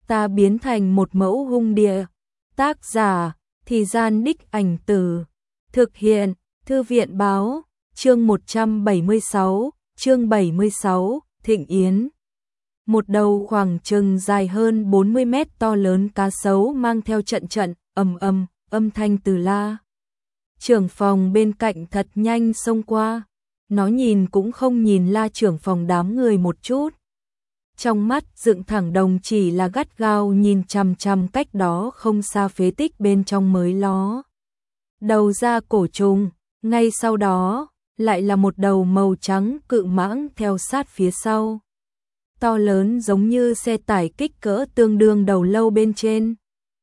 ta biến thành một mẫu hung địa. Tác giả, Thì Gian Đích Ảnh Từ. Thực hiện, Thư viện báo, chương 176, chương 76, Thịnh Yến. Một đầu khoảng chừng dài hơn 40 mét to lớn cá sấu mang theo trận trận, âm thanh từ La trưởng phòng bên cạnh thật nhanh xông qua. Nó nhìn cũng không nhìn La trưởng phòng đám người một chút. Trong mắt dựng thẳng đồng chỉ là gắt gao nhìn chằm chằm cách đó không xa phế tích bên trong mới ló đầu ra cổ trùng, ngay sau đó lại là một đầu màu trắng cự mãng theo sát phía sau. To lớn giống như xe tải kích cỡ tương đương đầu lâu bên trên.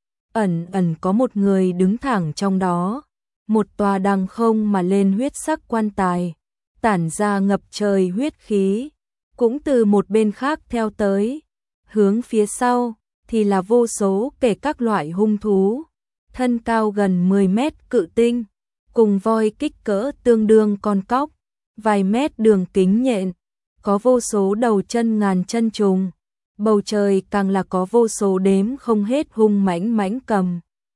Ẩn ẩn có một người đứng thẳng trong đó, một tòa đằng không mà lên huyết sắc quan tài, tản ra ngập trời huyết khí, cũng từ một bên khác theo tới. Hướng phía sau thì là vô số kể các loại hung thú, thân cao gần 10 mét cự tinh, cùng voi kích cỡ tương đương con cóc, vài mét đường kính nhện, có vô số đầu chân ngàn chân trùng, bầu trời càng là có vô số đếm không hết hung mãnh cầm.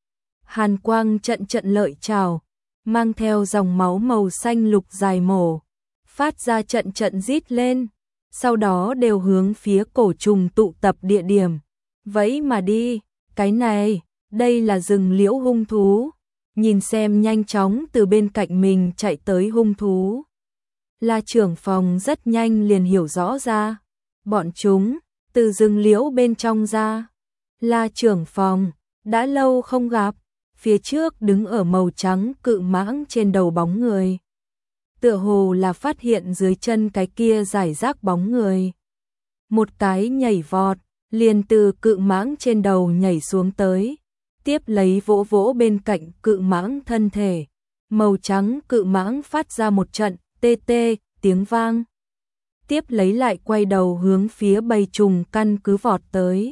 Hàn quang trận trận lợi trào, mang theo dòng máu màu xanh lục dài mổ, phát ra trận trận rít lên, sau đó đều hướng phía cổ trùng tụ tập địa điểm. Vẫy mà đi, cái này, đây là rừng liễu hung thú. Nhìn xem nhanh chóng từ bên cạnh mình chạy tới hung thú, La trưởng phòng rất nhanh liền hiểu rõ ra, bọn chúng từ rừng liễu bên trong ra. La trưởng phòng đã lâu không gặp, phía trước đứng ở màu trắng cự mãng trên đầu bóng người. Tựa hồ là phát hiện dưới chân cái kia rải rác bóng người. Một cái nhảy vọt, liền từ cự mãng trên đầu nhảy xuống tới, tiếp lấy vỗ vỗ bên cạnh cự mãng thân thể. Màu trắng cự mãng phát ra một trận tê tê tiếng vang. Tiếp lấy lại quay đầu hướng phía bầy trùng căn cứ vọt tới.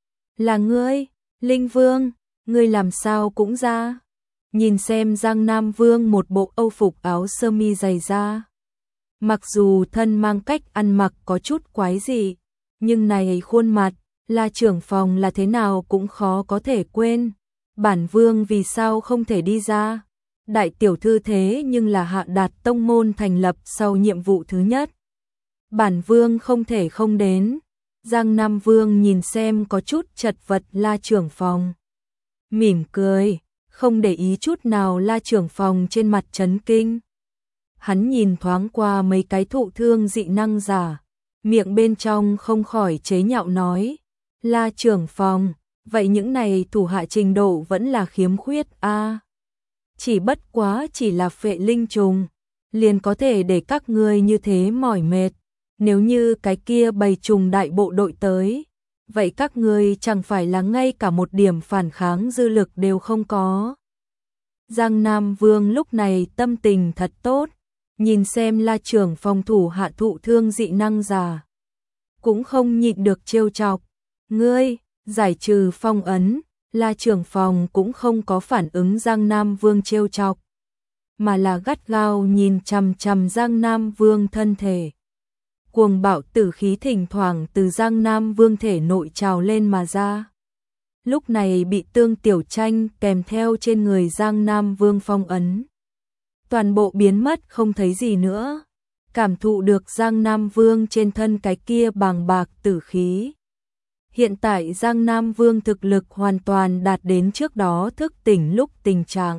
Là ngươi, Linh Vương, ngươi làm sao cũng ra. Nhìn xem Giang Nam Vương một bộ âu phục áo sơ mi dày da. Mặc dù thân mang cách ăn mặc có chút quái dị, nhưng này khuôn mặt, La trưởng phòng là thế nào cũng khó có thể quên. Bản vương vì sao không thể đi ra? Đại tiểu thư thế nhưng là Hạ Đạt tông môn thành lập sau nhiệm vụ thứ nhất. Bản vương không thể không đến. Giang Nam Vương nhìn xem có chút chật vật La trưởng phòng, mỉm cười, không để ý chút nào La trưởng phòng trên mặt chấn kinh. Hắn nhìn thoáng qua mấy cái thụ thương dị năng giả, miệng bên trong không khỏi chế nhạo nói, La trưởng phòng, vậy những này thủ hạ trình độ vẫn là khiếm khuyết a. Chỉ bất quá chỉ là phệ linh trùng, liền có thể để các ngươi như thế mỏi mệt. Nếu như cái kia bầy trùng đại bộ đội tới, vậy các ngươi chẳng phải là ngay cả một điểm phản kháng dư lực đều không có. Giang Nam Vương lúc này tâm tình thật tốt, nhìn xem La trưởng phòng thủ hạ thụ thương dị năng giả, cũng không nhịn được trêu chọc. Ngươi, giải trừ phong ấn. La trưởng phòng cũng không có phản ứng Giang Nam Vương trêu chọc, mà là gắt gao nhìn chằm chằm Giang Nam Vương thân thể. Cuồng bạo tử khí thỉnh thoảng từ Giang Nam Vương thể nội trào lên mà ra. Lúc này bị Tương Tiểu Tranh kèm theo trên người Giang Nam Vương phong ấn, toàn bộ biến mất không thấy gì nữa. Cảm thụ được Giang Nam Vương trên thân cái kia bàng bạc tử khí. Hiện tại Giang Nam Vương thực lực hoàn toàn đạt đến trước đó thức tỉnh lúc tình trạng.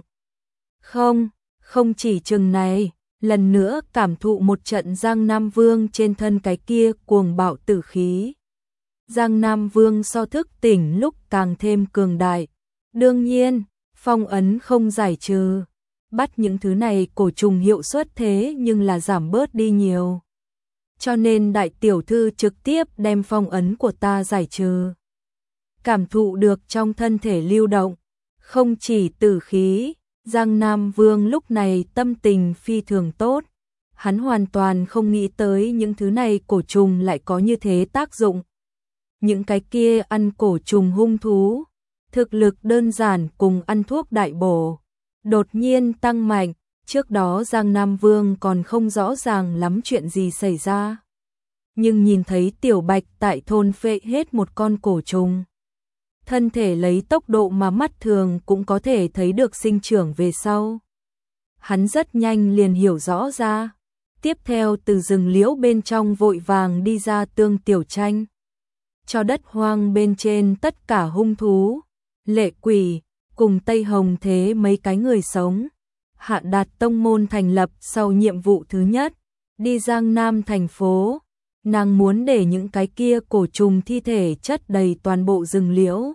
Không chỉ chừng này, lần nữa cảm thụ một trận Giang Nam Vương trên thân cái kia cuồng bạo tử khí. Giang Nam Vương so thức tỉnh lúc càng thêm cường đại. Đương nhiên, phong ấn không giải trừ. Bắt những thứ này cổ trùng hiệu suất thế nhưng là giảm bớt đi nhiều. Cho nên đại tiểu thư trực tiếp đem phong ấn của ta giải trừ. Cảm thụ được trong thân thể lưu động, không chỉ tử khí, Giang Nam Vương lúc này tâm tình phi thường tốt. Hắn hoàn toàn không nghĩ tới những thứ này cổ trùng lại có như thế tác dụng. Những cái kia ăn cổ trùng hung thú, thực lực đơn giản cùng ăn thuốc đại bổ, đột nhiên tăng mạnh. Trước đó Giang Nam Vương còn không rõ ràng lắm chuyện gì xảy ra. Nhưng nhìn thấy Tiểu Bạch tại thôn phệ hết một con cổ trùng, thân thể lấy tốc độ mà mắt thường cũng có thể thấy được sinh trưởng về sau. Hắn rất nhanh liền hiểu rõ ra. Tiếp theo từ rừng liễu bên trong vội vàng đi ra Tương Tiểu Tranh. Cho đất hoang bên trên tất cả hung thú, lệ quỷ, cùng Tây Hồng Thế mấy cái người sống. Hạ đạt tông môn thành lập sau nhiệm vụ thứ nhất, đi Giang Nam thành phố. Nàng muốn để những cái kia cổ trùng thi thể chất đầy toàn bộ rừng liễu.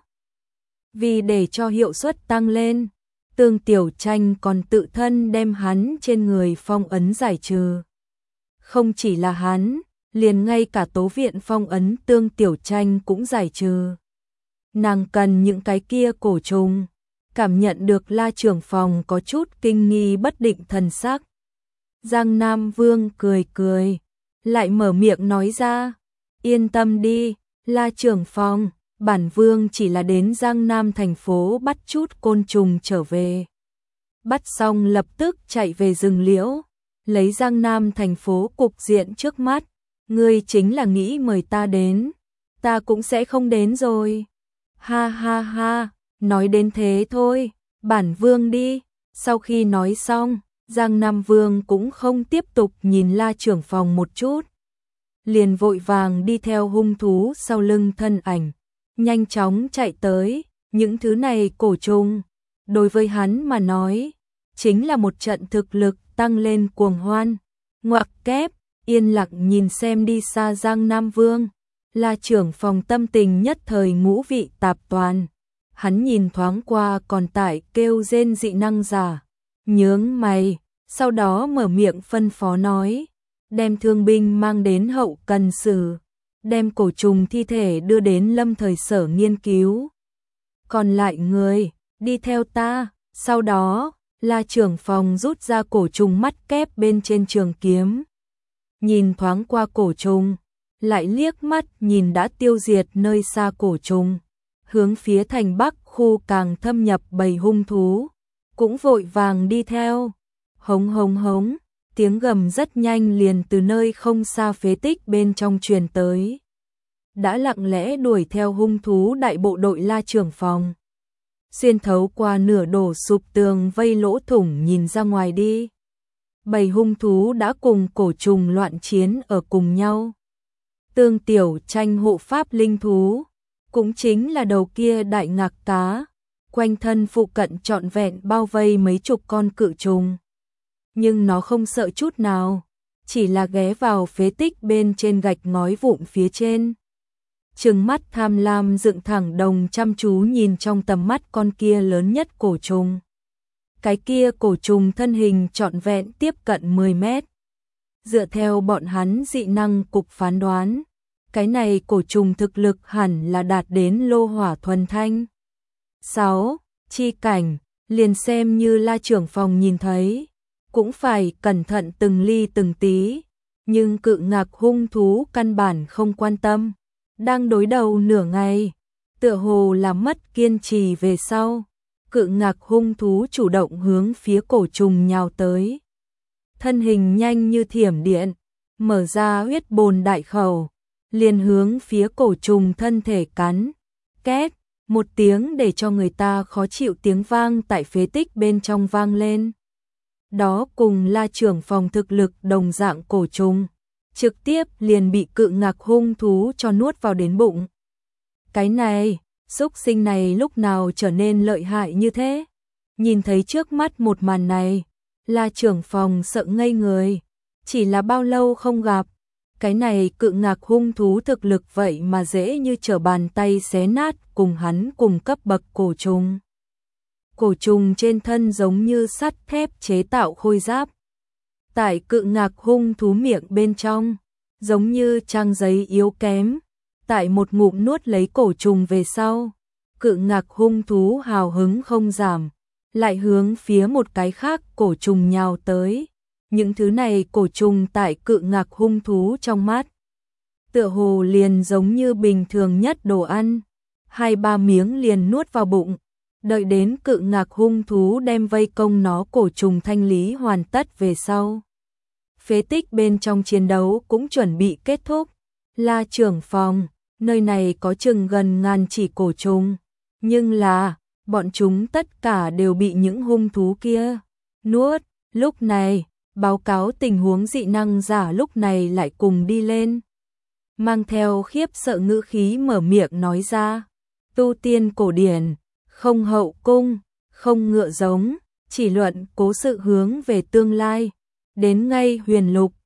Vì để cho hiệu suất tăng lên, Tương Tiểu Tranh còn tự thân đem hắn trên người phong ấn giải trừ. Không chỉ là hắn, liền ngay cả tố viện phong ấn Tương Tiểu Tranh cũng giải trừ. Nàng cần những cái kia cổ trùng. Cảm nhận được La trưởng phòng có chút kinh nghi bất định thần sắc. Giang Nam Vương cười cười, lại mở miệng nói ra, yên tâm đi, La trưởng phòng, bản vương chỉ là đến Giang Nam thành phố bắt chút côn trùng trở về. Bắt xong lập tức chạy về rừng liễu, lấy Giang Nam thành phố cục diện trước mắt, ngươi chính là nghĩ mời ta đến, ta cũng sẽ không đến rồi. Ha ha ha, nói đến thế thôi, bản vương đi. Sau khi nói xong, Giang Nam Vương cũng không tiếp tục nhìn La trưởng phòng một chút. Liền vội vàng đi theo hung thú sau lưng thân ảnh, nhanh chóng chạy tới. Những thứ này cổ trùng, đối với hắn mà nói, chính là một trận thực lực tăng lên cuồng hoan. Ngoặc kép, yên lặng nhìn xem đi xa Giang Nam Vương, La trưởng phòng tâm tình nhất thời ngũ vị tạp toàn. Hắn nhìn thoáng qua còn tại kêu rên dị năng giả, nhướng mày, sau đó mở miệng phân phó nói, đem thương binh mang đến hậu cần sử, đem cổ trùng thi thể đưa đến Lâm Thời Sở nghiên cứu. Còn lại người, đi theo ta. Sau đó, La trưởng phòng rút ra cổ trùng mắt kép bên trên trường kiếm. Nhìn thoáng qua cổ trùng, lại liếc mắt nhìn đã tiêu diệt nơi xa cổ trùng. Hướng phía thành Bắc khu càng thâm nhập bầy hung thú, cũng vội vàng đi theo. Hống hống hống, tiếng gầm rất nhanh liền từ nơi không xa phế tích bên trong truyền tới. Đã lặng lẽ đuổi theo hung thú đại bộ đội La trưởng phòng. Xuyên thấu qua nửa đổ sụp tường vây lỗ thủng nhìn ra ngoài đi. Bầy hung thú đã cùng cổ trùng loạn chiến ở cùng nhau. Tương Tiểu Tranh hộ pháp linh thú, cũng chính là đầu kia đại ngạc cá, quanh thân phụ cận trọn vẹn bao vây mấy chục con cự trùng. Nhưng nó không sợ chút nào, chỉ là ghé vào phế tích bên trên gạch ngói vụn phía trên. Trừng mắt tham lam dựng thẳng đồng chăm chú nhìn trong tầm mắt con kia lớn nhất cổ trùng. Cái kia cổ trùng thân hình trọn vẹn tiếp cận 10 mét. Dựa theo bọn hắn dị năng cục phán đoán, cái này cổ trùng thực lực hẳn là đạt đến lô hỏa thuần thanh. 6. Chi cảnh, liền xem như La trưởng phòng nhìn thấy, cũng phải cẩn thận từng ly từng tí, nhưng cự ngạc hung thú căn bản không quan tâm. Đang đối đầu nửa ngày, tựa hồ là mất kiên trì về sau, cự ngạc hung thú chủ động hướng phía cổ trùng nhào tới. Thân hình nhanh như thiểm điện, mở ra huyết bồn đại khẩu, liền hướng phía cổ trùng thân thể cắn. Két, một tiếng để cho người ta khó chịu tiếng vang tại phế tích bên trong vang lên. Đó cùng La trưởng phòng thực lực đồng dạng cổ trùng, trực tiếp liền bị cự ngạc hung thú cho nuốt vào đến bụng. Cái này, xúc sinh này lúc nào trở nên lợi hại như thế? Nhìn thấy trước mắt một màn này, La trưởng phòng sợ ngây người. Chỉ là bao lâu không gặp, cái này cự ngạc hung thú thực lực vậy mà dễ như trở bàn tay xé nát cùng hắn cùng cấp bậc cổ trùng. Cổ trùng trên thân giống như sắt thép chế tạo khôi giáp. Tại cự ngạc hung thú miệng bên trong, giống như trang giấy yếu kém. Tại một ngụm nuốt lấy cổ trùng về sau, cự ngạc hung thú hào hứng không giảm, lại hướng phía một cái khác cổ trùng nhào tới. Những thứ này cổ trùng tại cự ngạc hung thú trong mắt, tựa hồ liền giống như bình thường nhất đồ ăn, 2-3 miếng liền nuốt vào bụng. Đợi đến cự ngạc hung thú đem vây công nó cổ trùng thanh lý hoàn tất về sau, phế tích bên trong chiến đấu cũng chuẩn bị kết thúc. La trưởng phòng, nơi này có chừng gần ngàn chỉ cổ trùng, Nhưng là, bọn chúng tất cả đều bị những hung thú kia nuốt. Lúc này, báo cáo tình huống dị năng giả lúc này lại cùng đi lên. Mang theo khiếp sợ ngữ khí mở miệng nói ra. Tu tiên cổ điển, không hậu cung, không ngựa giống, chỉ luận cố sự hướng về tương lai. Đến ngay huyền lục,